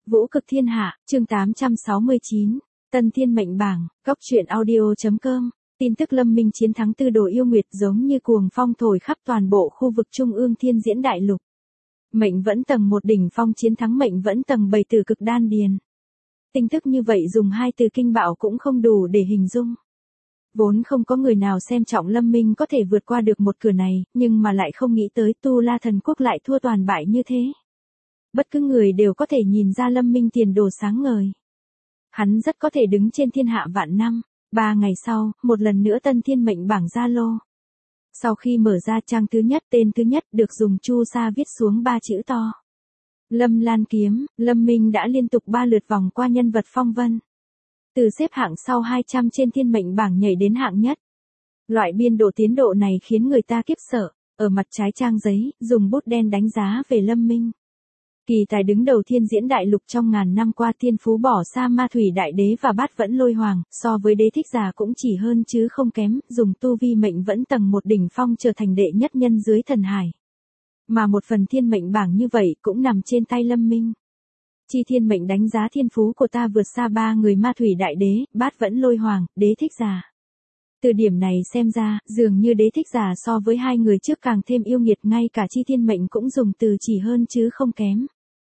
Vũ cực thiên hạ, chương 869, Tân Thiên mệnh bảng, góc truyện audio.com. Tin tức Lâm Minh chiến thắng Tư Đồ Yêu Nguyệt giống như cuồng phong thổi khắp toàn bộ khu vực Trung ương Thiên Diễn Đại Lục. Mệnh vẫn tầng 1 đỉnh phong chiến thắng mệnh vẫn tầng 7 từ cực đan điền. Tin tức như vậy dùng hai từ kinh bạo cũng không đủ để hình dung. Vốn không có người nào xem trọng Lâm Minh có thể vượt qua được một cửa này, nhưng mà lại không nghĩ tới Tu La Thần Quốc lại thua toàn bại như thế. Bất cứ người đều có thể nhìn ra Lâm Minh tiền đồ sáng ngời. Hắn rất có thể đứng trên thiên hạ vạn năm. 3 ngày sau, một lần nữa Tân Thiên mệnh bảng ra lô. Sau khi mở ra trang thứ nhất, tên thứ nhất được dùng chu sa viết xuống 3 chữ to. Lâm Lan Kiếm, Lâm Minh đã liên tục 3 lượt vòng qua nhân vật phong vân. Từ xếp hạng sau 200 trên thiên mệnh bảng nhảy đến hạng nhất. Loại biên độ tiến độ này khiến người ta kiếp sợ. Ở mặt trái trang giấy, dùng bút đen đánh giá về Lâm Minh. Kỳ tài đứng đầu Thiên Diễn Đại Lục trong ngàn năm qua thiên phú bỏ xa Ma Thủy Đại Đế và Bát Vẫn Lôi Hoàng, so với Đế Thích Giả cũng chỉ hơn chứ không kém, dùng tu vi mệnh vẫn tầng 1 đỉnh phong trở thành đệ nhất nhân dưới thần hải. Mà một phần thiên mệnh bảng như vậy cũng nằm trên tay Lâm Minh. Chi thiên mệnh đánh giá thiên phú của ta vượt xa 3 người Ma Thủy Đại Đế, Bát Vẫn Lôi Hoàng, Đế Thích Giả. Từ điểm này xem ra, dường như Đế Thích Giả so với 2 người trước càng thêm yêu nghiệt, ngay cả chi thiên mệnh cũng dùng từ chỉ hơn chứ không kém.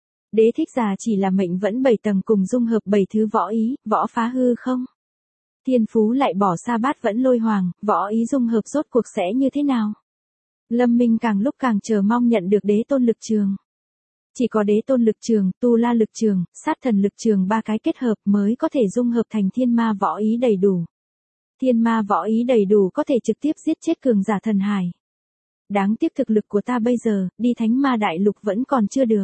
Đế Thích Giả chỉ là mệnh vẫn 7 tầng cùng dung hợp 7 thứ võ ý, võ phá hư không. Thiên phú lại bỏ xa Bát Vẫn Lôi Hoàng, võ ý dung hợp rốt cuộc sẽ như thế nào? Lâm Minh càng lúc càng chờ mong nhận được đế tôn lực trường. Chỉ có đế tôn lực trường, tu la lực trường, sát thần lực trường 3 cái kết hợp mới có thể dung hợp thành thiên ma võ ý đầy đủ. Thiên ma võ ý đầy đủ có thể trực tiếp giết chết cường giả thần hải. Đáng tiếc thực lực của ta bây giờ, đi thánh ma đại lục vẫn còn chưa được.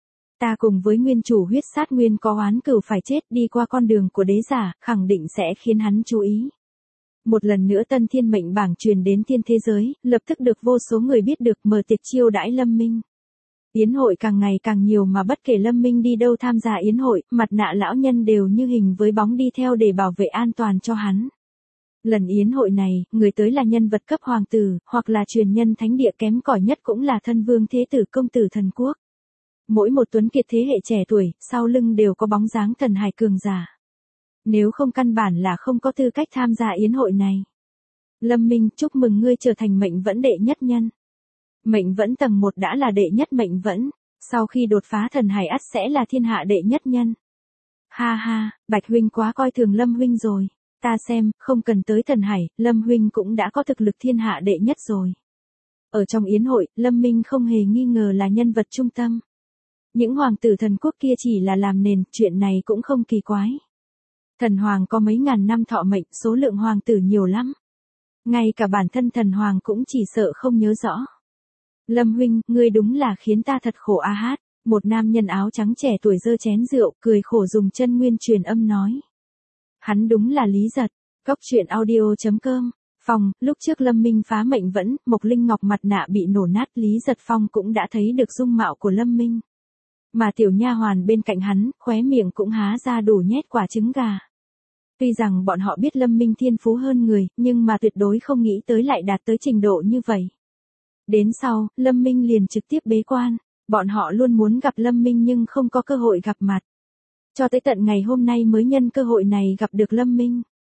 Ta cùng với nguyên chủ huyết sát nguyên có oán cừu phải chết, đi qua con đường của đế giả, khẳng định sẽ khiến hắn chú ý. Một lần nữa Tân Thiên mệnh bảng truyền đến thiên thế giới, lập tức được vô số người biết được, mở tiệc chiêu đãi Lâm Minh. Yến hội càng ngày càng nhiều mà bất kể Lâm Minh đi đâu tham gia yến hội, mặt nạ lão nhân đều như hình với bóng đi theo để bảo vệ an toàn cho hắn. Lần yến hội này, người tới là nhân vật cấp hoàng tử, hoặc là truyền nhân thánh địa, kém cỏi nhất cũng là thân vương thế tử công tử thần quốc. Mỗi một tuấn kiệt thế hệ trẻ tuổi, sau lưng đều có bóng dáng thần hải cường giả. Nếu không căn bản là không có tư cách tham gia yến hội này. Lâm Minh, chúc mừng ngươi trở thành mệnh vẫn đệ nhất nhân. Mệnh vẫn tầng 1 đã là đệ nhất mệnh vẫn, sau khi đột phá thần hải ắt sẽ là thiên hạ đệ nhất nhân. Ha ha, Bạch huynh quá coi thường Lâm huynh rồi. Ta xem, không cần tới thần hải, Lâm huynh cũng đã có thực lực thiên hạ đệ nhất rồi. Ở trong yến hội, Lâm Minh không hề nghi ngờ là nhân vật trung tâm. Những hoàng tử thần quốc kia chỉ là làm nền, chuyện này cũng không kỳ quái. Thần hoàng có mấy ngàn năm thọ mệnh, số lượng hoàng tử nhiều lắm. Ngay cả bản thân thần hoàng cũng chỉ sợ không nhớ rõ. Lâm huynh, ngươi đúng là khiến ta thật khổ a hát. Một nam nhân áo trắng trẻ tuổi giơ chén rượu, cười khổ dùng chân nguyên truyền âm nói. Hắn đúng là Lý Giật. Góc truyện audio.com. Phòng, lúc trước Lâm Minh phá mệnh vẫn, Mộc Linh Ngọc mặt nạ bị nổ nát, Lý Giật Phong cũng đã thấy được dung mạo của Lâm Minh. Mà tiểu nha hoàn bên cạnh hắn, khóe miệng cũng há ra đủ nhét quả trứng gà. Tuy rằng bọn họ biết Lâm Minh thiên phú hơn người, nhưng mà tuyệt đối không nghĩ tới lại đạt tới trình độ như vậy. Đến sau, Lâm Minh liền trực tiếp bế quan. Bọn họ luôn muốn gặp Lâm Minh nhưng không có cơ hội gặp mặt. Cho tới tận ngày hôm nay mới nhân cơ hội này gặp được Lâm Minh.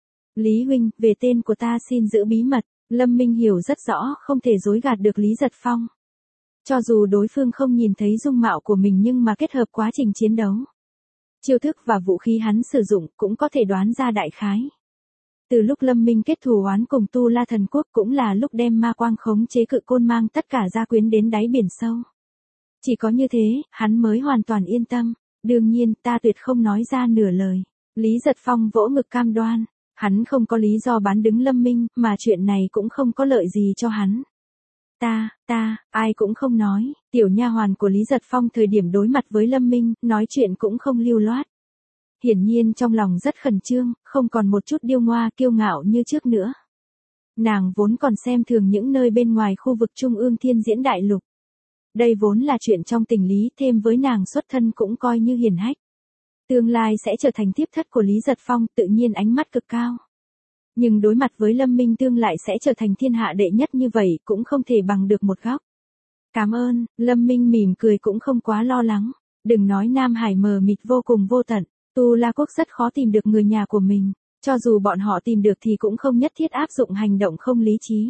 Lý huynh, về tên của ta xin giữ bí mật. Lâm Minh hiểu rất rõ, không thể dối gạt được Lý Giật Phong. Cho dù đối phương không nhìn thấy dung mạo của mình nhưng mà kết hợp quá trình chiến đấu, chiêu thức và vũ khí hắn sử dụng cũng có thể đoán ra đại khái. Từ lúc Lâm Minh kết thù oán cùng Tu La Thần Quốc cũng là lúc đem ma quang khống chế cự côn mang tất cả gia quyến đến đáy biển sâu. Chỉ có như thế, hắn mới hoàn toàn yên tâm. Đương nhiên, ta tuyệt không nói ra nửa lời. Lý Giật Phong vỗ ngực cam đoan. Hắn không có lý do bán đứng Lâm Minh, mà chuyện này cũng không có lợi gì cho hắn. Ai cũng không nói. Tiểu nha hoàn của Lý Giật Phong thời điểm đối mặt với Lâm Minh, nói chuyện cũng không lưu loát. Hiển nhiên trong lòng rất khẩn trương, không còn một chút điêu ngoa kiêu ngạo như trước nữa. Nàng vốn còn xem thường những nơi bên ngoài khu vực Trung ương Thiên Diễn Đại Lục. Đây vốn là chuyện trong tình lý, thêm với nàng xuất thân cũng coi như hiển hách. Tương lai sẽ trở thành tiếp thất của Lý Giật Phong, tự nhiên ánh mắt cực cao. Nhưng đối mặt với Lâm Minh tương lại sẽ trở thành thiên hạ đệ nhất như vậy cũng không thể bằng được một góc. Cảm ơn, Lâm Minh mỉm cười cũng không quá lo lắng. Đừng nói Nam Hải mờ mịt vô cùng vô tận, Tu La Quốc rất khó tìm được người nhà của mình, cho dù bọn họ tìm được thì cũng không nhất thiết áp dụng hành động không lý trí.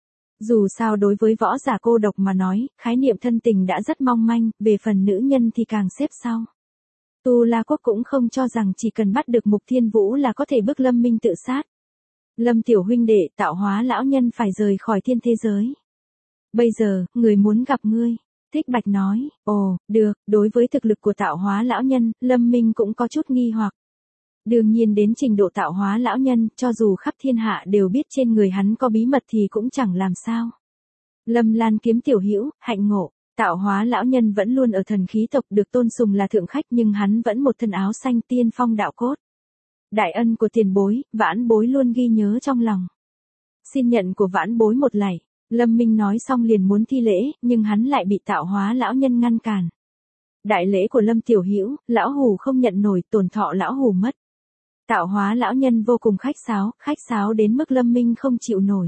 Dù sao đối với võ giả cô độc mà nói, khái niệm thân tình đã rất mong manh, về phần nữ nhân thì càng xếp sau. Tu La Quốc cũng không cho rằng chỉ cần bắt được Mục Thiên Vũ là có thể bức Lâm Minh tự sát. Lâm tiểu huynh đệ, tạo hóa lão nhân phải rời khỏi thiên thế giới. Bây giờ, người muốn gặp ngươi. Thích Bạch nói, ồ, được, đối với thực lực của tạo hóa lão nhân, Lâm Minh cũng có chút nghi hoặc. Đương nhiên đến trình độ tạo hóa lão nhân, cho dù khắp thiên hạ đều biết trên người hắn có bí mật thì cũng chẳng làm sao. Lâm Lan kiếm tiểu hữu, hạnh ngộ, tạo hóa lão nhân vẫn luôn ở thần khí tộc được tôn sùng là thượng khách nhưng hắn vẫn một thân áo xanh tiên phong đạo cốt. Đại ân của tiền bối, vãn bối luôn ghi nhớ trong lòng. Xin nhận của vãn bối một lạy. Lâm Minh nói xong liền muốn thi lễ, nhưng hắn lại bị tạo hóa lão nhân ngăn cản. Đại lễ của Lâm tiểu hữu, lão hủ không nhận nổi, tổn thọ lão hủ mất. Tạo hóa lão nhân vô cùng khách sáo đến mức Lâm Minh không chịu nổi.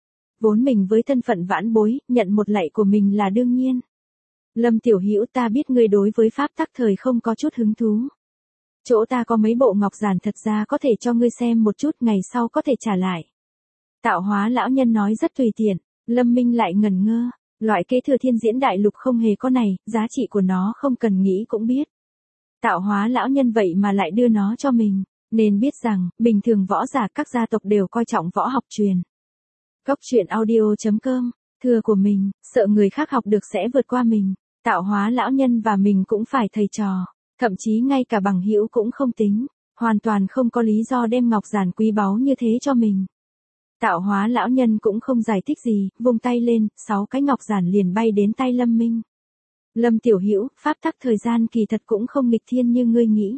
Vốn mình với thân phận vãn bối, nhận một lạy của mình là đương nhiên. Lâm tiểu hữu, ta biết ngươi đối với pháp tắc thời không có chút hứng thú. Chỗ ta có mấy bộ ngọc giản thật ra có thể cho ngươi xem một chút, ngày sau có thể trả lại. Tạo hóa lão nhân nói rất tùy tiện, Lâm Minh lại ngẩn ngơ, loại kế thừa thiên diễn đại lục không hề có này, giá trị của nó không cần nghĩ cũng biết. Tạo hóa lão nhân vậy mà lại đưa nó cho mình, nên biết rằng, bình thường võ giả các gia tộc đều coi trọng võ học truyền. Góc truyện audio.com, thừa của mình, sợ người khác học được sẽ vượt qua mình, tạo hóa lão nhân và mình cũng phải thầy trò. Thậm chí ngay cả bằng hữu cũng không tính, hoàn toàn không có lý do đem ngọc giản quý báu như thế cho mình. Tạo hóa lão nhân cũng không giải thích gì, vung tay lên, 6 cái ngọc giản liền bay đến tay Lâm Minh. Lâm tiểu hữu, pháp tắc thời gian kỳ thật cũng không nghịch thiên như ngươi nghĩ.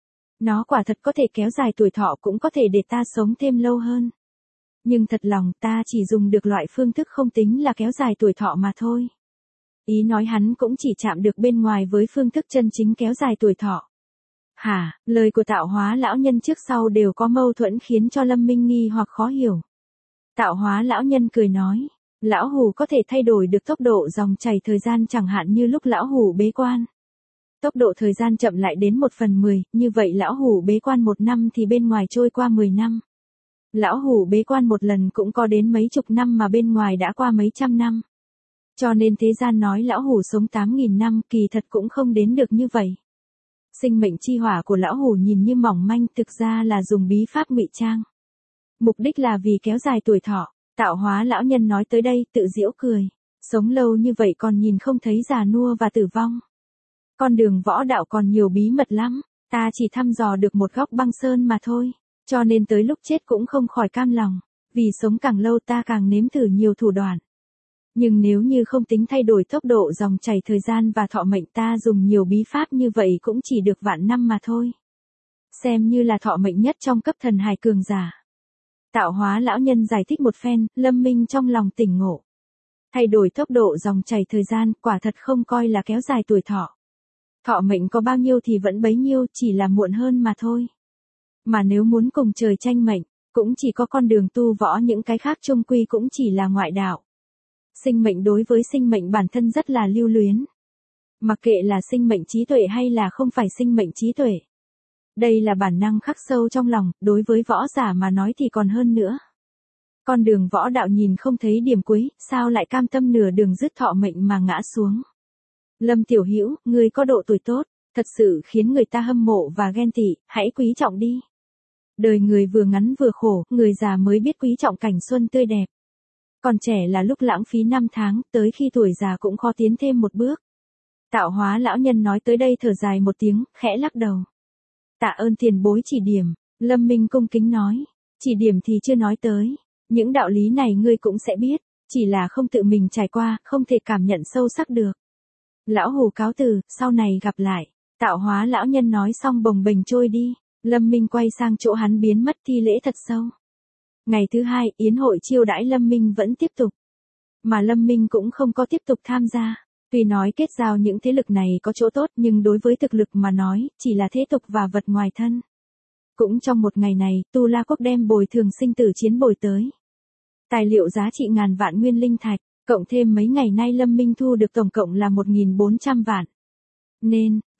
Nó quả thật có thể kéo dài tuổi thọ, cũng có thể để ta sống thêm lâu hơn. Nhưng thật lòng ta chỉ dùng được loại phương thức không tính là kéo dài tuổi thọ mà thôi. Ý nói hắn cũng chỉ chạm được bên ngoài với phương thức chân chính kéo dài tuổi thọ. Hả, lời của tạo hóa lão nhân trước sau đều có mâu thuẫn khiến cho Lâm Minh nghi hoặc khó hiểu. Tạo hóa lão nhân cười nói, lão hủ có thể thay đổi được tốc độ dòng chảy thời gian, chẳng hạn như lúc lão hủ bế quan. Tốc độ thời gian chậm lại đến 1/10, như vậy lão hủ bế quan 1 năm thì bên ngoài trôi qua 10 năm. Lão hủ bế quan một lần cũng có đến mấy chục năm mà bên ngoài đã qua mấy trăm năm. Cho nên thế gian nói lão hủ sống 8.000 năm kỳ thật cũng không đến được như vậy. Sinh mệnh chi hỏa của lão hủ nhìn như mỏng manh, thực ra là dùng bí pháp ngụy trang. Mục đích là vì kéo dài tuổi thọ. Tạo hóa lão nhân nói tới đây tự giễu cười. Sống lâu như vậy còn nhìn không thấy già nua và tử vong. Con đường võ đạo còn nhiều bí mật lắm, ta chỉ thăm dò được một góc băng sơn mà thôi. Cho nên tới lúc chết cũng không khỏi cam lòng. Vì sống càng lâu ta càng nếm thử nhiều thủ đoạn. Nhưng nếu như không tính thay đổi tốc độ dòng chảy thời gian và thọ mệnh, ta dùng nhiều bí pháp như vậy cũng chỉ được vạn năm mà thôi. Xem như là thọ mệnh nhất trong cấp thần hài cường giả. Tạo hóa lão nhân giải thích một phen, Lâm Minh trong lòng tỉnh ngộ. Thay đổi tốc độ dòng chảy thời gian, quả thật không coi là kéo dài tuổi thọ. Thọ mệnh có bao nhiêu thì vẫn bấy nhiêu, chỉ là muộn hơn mà thôi. Mà nếu muốn cùng trời tranh mệnh, cũng chỉ có con đường tu võ, những cái khác chung quy cũng chỉ là ngoại đạo. Sinh mệnh đối với sinh mệnh bản thân rất là lưu luyến. Mặc kệ là sinh mệnh trí tuệ hay là không phải sinh mệnh trí tuệ. Đây là bản năng khắc sâu trong lòng, đối với võ giả mà nói thì còn hơn nữa. Con đường võ đạo nhìn không thấy điểm cuối, sao lại cam tâm nửa đường dứt thọ mệnh mà ngã xuống. Lâm tiểu hữu, ngươi có độ tuổi tốt, thật sự khiến người ta hâm mộ và ghen tị, hãy quý trọng đi. Đời người vừa ngắn vừa khổ, người già mới biết quý trọng cảnh xuân tươi đẹp. Còn trẻ là lúc lãng phí năm tháng, tới khi tuổi già cũng khó tiến thêm một bước. Tạo hóa lão nhân nói tới đây thở dài một tiếng, khẽ lắc đầu. Tạ ơn tiền bối chỉ điểm, Lâm Minh cung kính nói. Chỉ điểm thì chưa nói tới, những đạo lý này ngươi cũng sẽ biết, chỉ là không tự mình trải qua, không thể cảm nhận sâu sắc được. Lão hủ cáo từ, sau này gặp lại. Tạo hóa lão nhân nói xong bồng bềnh trôi đi, Lâm Minh quay sang chỗ hắn biến mất thi lễ thật sâu. Ngày thứ hai, yến hội chiêu đãi Lâm Minh vẫn tiếp tục. Mà Lâm Minh cũng không có tiếp tục tham gia. Tuy nói kết giao những thế lực này có chỗ tốt, nhưng đối với thực lực mà nói, chỉ là thế tục và vật ngoài thân. Cũng trong một ngày này, Tu La Quốc đem bồi thường sinh tử chiến bồi tới. Tài liệu giá trị ngàn vạn nguyên linh thạch, cộng thêm mấy ngày nay Lâm Minh thu được tổng cộng là 1.400 vạn. Nên,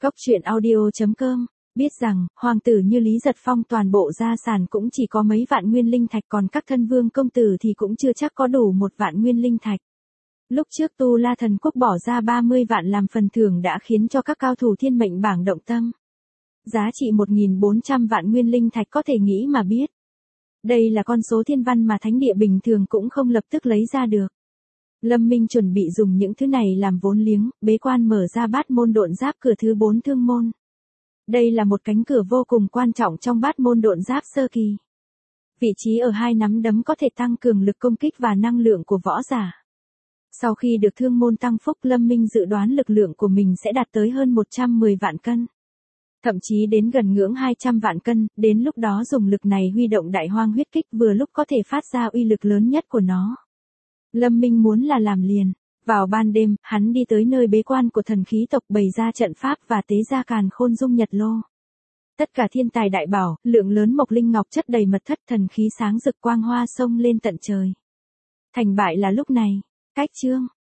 Cốc truyện audio.com biết rằng, hoàng tử như Lý Giật Phong toàn bộ gia sản cũng chỉ có mấy vạn nguyên linh thạch, còn các thân vương công tử thì cũng chưa chắc có đủ 1 vạn nguyên linh thạch. Lúc trước Tu La Thần Quốc bỏ ra 30 vạn làm phần thưởng đã khiến cho các cao thủ thiên mệnh bảng động tâm. Giá trị 1.400 vạn nguyên linh thạch có thể nghĩ mà biết. Đây là con số thiên văn mà thánh địa bình thường cũng không lập tức lấy ra được. Lâm Minh chuẩn bị dùng những thứ này làm vốn liếng, bế quan mở ra bát môn độn giáp cửa thứ 4 thương môn. Đây là một cánh cửa vô cùng quan trọng trong bát môn độn giáp sơ kỳ. Vị trí ở 2 nắm đấm có thể tăng cường lực công kích và năng lượng của võ giả. Sau khi được thương môn tăng phúc, Lâm Minh dự đoán lực lượng của mình sẽ đạt tới hơn 110 vạn cân. Thậm chí đến gần ngưỡng 200 vạn cân, đến lúc đó dùng lực này huy động đại hoang huyết kích vừa lúc có thể phát ra uy lực lớn nhất của nó. Lâm Minh muốn là làm liền. Vào ban đêm, hắn đi tới nơi bế quan của thần khí tộc bày ra trận pháp và tế ra càn khôn dung nhật lô. Tất cả thiên tài đại bảo, lượng lớn mộc linh ngọc chất đầy mật thất, thần khí sáng rực, quang hoa sông lên tận trời. Thành bại là lúc này. Cách chương.